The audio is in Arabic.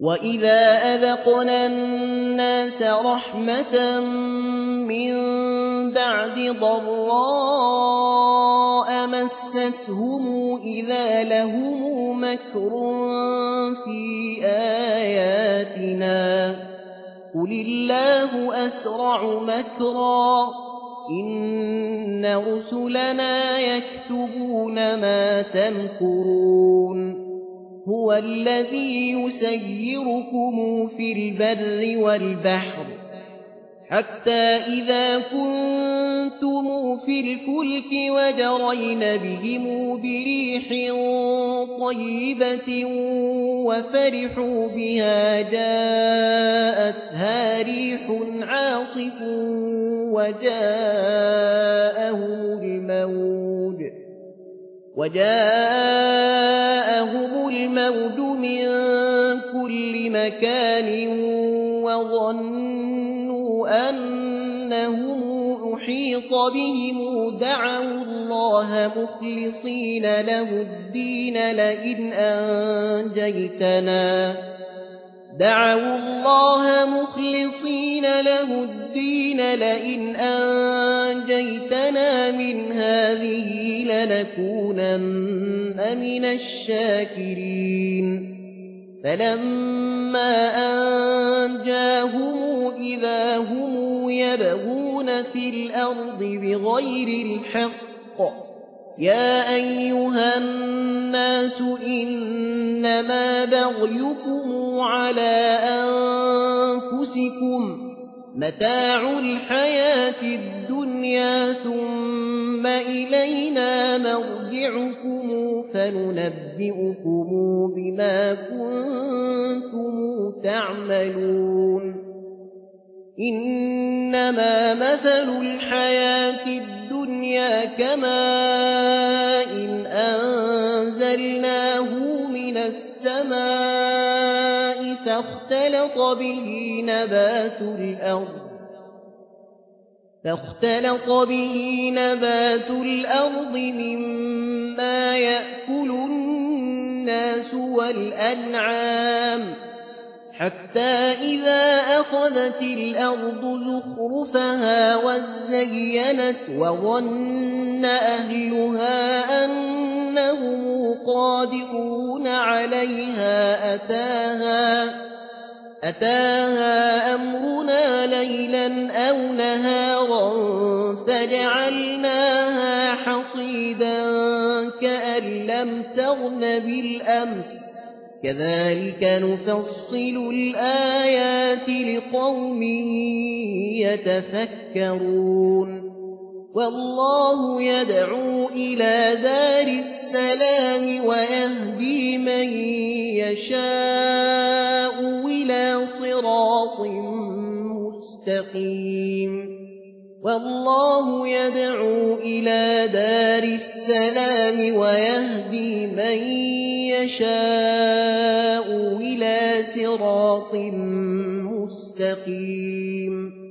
وإذا أذقنا الناس رحمة من بعد ضراء مستهم إذا لهم مكر في آياتنا قل الله أسرع مكرا إن رسلنا يكتبون ما تمكرون هو الذي يسيركم في البر والبحر حتى إذا كنتم في الفلك وجرين بهم بريح طيبة وفرحوا بها جاءتها ريح عاصف وجاءهم الموج من كل مكان وظنوا أنهم أحيط بهم دعوا الله مخلصين له الدين لئن أنجيتنا من هذه لنكونن من الشاكرين فلما أنجاهم إذا هم يبغون في الأرض بغير الحق يا أيها الناس إنما بغيكم على أنفسكم متاع الحياة الدنيا ثم إلينا مرجعكم فننبئكم بما كنتم تعملون إنما مثل الحياة الدنيا كماء إن أنزلناه من السماء فاختلط به نبات الأرض مما يأكل الناس والأنعام حتى إذا أخذت الأرض زخرفها وزينت وظن أهلها أنهم قادرون عليها أتاها أمرنا ليلا أو نهارا فجعلناها حصيدا كأن لم تغن بالأمس كذلك نفصل الآيات لقوم يتفكرون والله يدعو إلى دار السلام ويهدي من يشاء إلى صراط مستقيم والله يدعو إلى دار السلام ويهدي من يشاء إلى صراط مستقيم